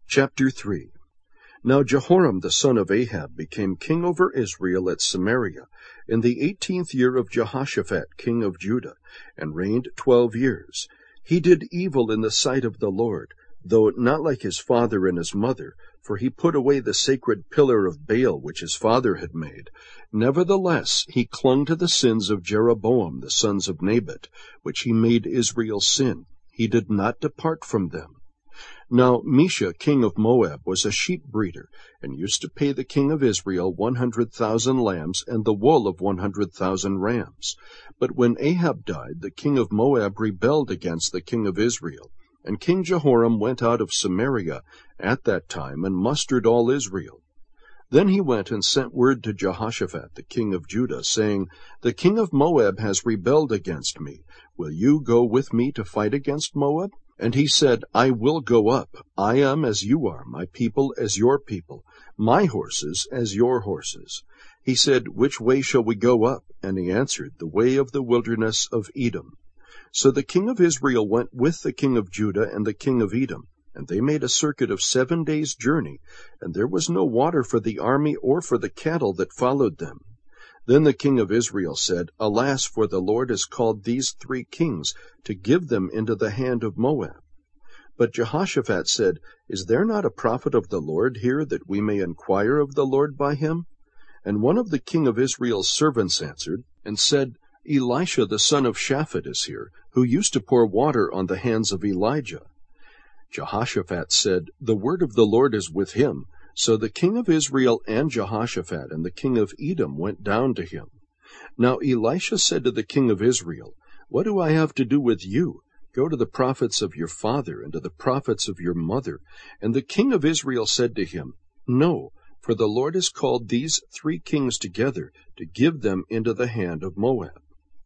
Chapter 3. Now Jehoram the son of Ahab became king over Israel at Samaria in the 18th year of Jehoshaphat king of Judah, and reigned 12 years. He did evil in the sight of the Lord, though not like his father and his mother, for he put away the sacred pillar of Baal which his father had made. Nevertheless he clung to the sins of Jeroboam the sons of Nebat, which he made Israel sin. He did not depart from them. Now Mesha king of Moab was a sheep breeder, and used to pay the king of Israel 100,000 lambs and the wool of 100,000 rams. But when Ahab died, the king of Moab rebelled against the king of Israel. And King Jehoram went out of Samaria at that time, and mustered all Israel. Then he went and sent word to Jehoshaphat the king of Judah, saying, The king of Moab has rebelled against me. Will you go with me to fight against Moab? And he said, I will go up. I am as you are, my people as your people, my horses as your horses. He said, Which way shall we go up? And he answered, The way of the wilderness of Edom. So the king of Israel went with the king of Judah and the king of Edom, and they made a circuit of 7 days' journey, and there was no water for the army or for the cattle that followed them. Then the king of Israel said, Alas, for the Lord has called these 3 kings to give them into the hand of Moab. But Jehoshaphat said, Is there not a prophet of the Lord here, that we may inquire of the Lord by him? And one of the king of Israel's servants answered, and said, Elisha the son of Shaphat is here, who used to pour water on the hands of Elijah. Jehoshaphat said, The word of the Lord is with him. So the king of Israel and Jehoshaphat and the king of Edom went down to him. Now Elisha said to the king of Israel, What do I have to do with you? Go to the prophets of your father and to the prophets of your mother. And the king of Israel said to him, No, for the Lord has called these 3 kings together to give them into the hand of Moab.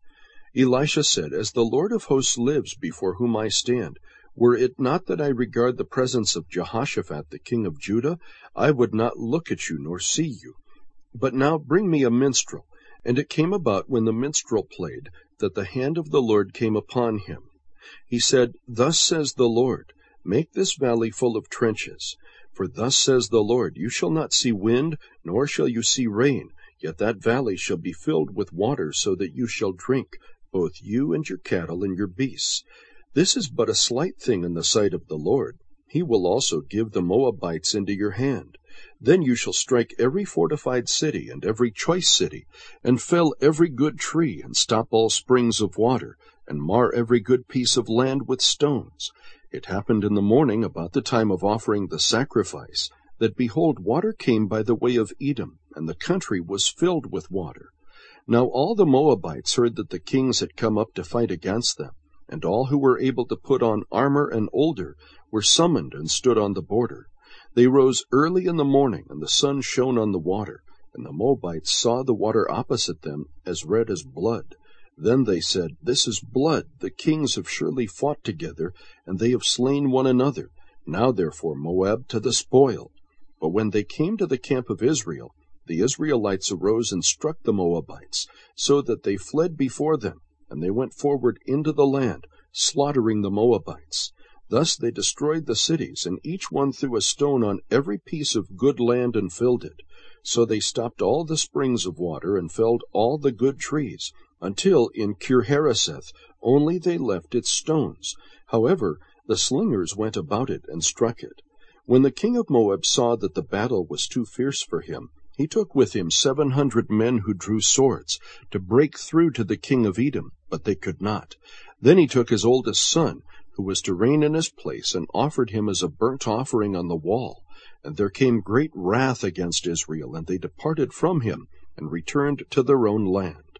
Elisha said, As the Lord of hosts lives before whom I stand, were it not that I regard the presence of Jehoshaphat the king of Judah, I would not look at you nor see you. But now bring me a minstrel. And it came about, when the minstrel played, that the hand of the Lord came upon him. He said, Thus says the Lord, Make this valley full of trenches. For thus says the Lord, You shall not see wind, nor shall you see rain, yet that valley shall be filled with water, so that you shall drink, both you and your cattle and your beasts. This is but a slight thing in the sight of the Lord. He will also give the Moabites into your hand. Then you shall strike every fortified city and every choice city, and fell every good tree, and stop all springs of water, and mar every good piece of land with stones. It happened in the morning, about the time of offering the sacrifice, that, behold, water came by the way of Edom, and the country was filled with water. Now all the Moabites heard that the kings had come up to fight against them, and all who were able to put on armor and older were summoned and stood on the border. They rose early in the morning, and the sun shone on the water, and the Moabites saw the water opposite them as red as blood. Then they said, This is blood. The kings have surely fought together, and they have slain one another. Now therefore, Moab, to the spoil. But when they came to the camp of Israel, the Israelites arose and struck the Moabites, so that they fled before them, and they went forward into the land, slaughtering the Moabites. Thus they destroyed the cities, and each one threw a stone on every piece of good land and filled it. So they stopped all the springs of water, and felled all the good trees, until in Kir-Hareseth only they left its stones. However, the slingers went about it and struck it. When the king of Moab saw that the battle was too fierce for him, he took with him 700 men who drew swords, to break through to the king of Edom, but they could not. Then he took his oldest son, who was to reign in his place, and offered him as a burnt offering on the wall. And there came great wrath against Israel, and they departed from him, and returned to their own land.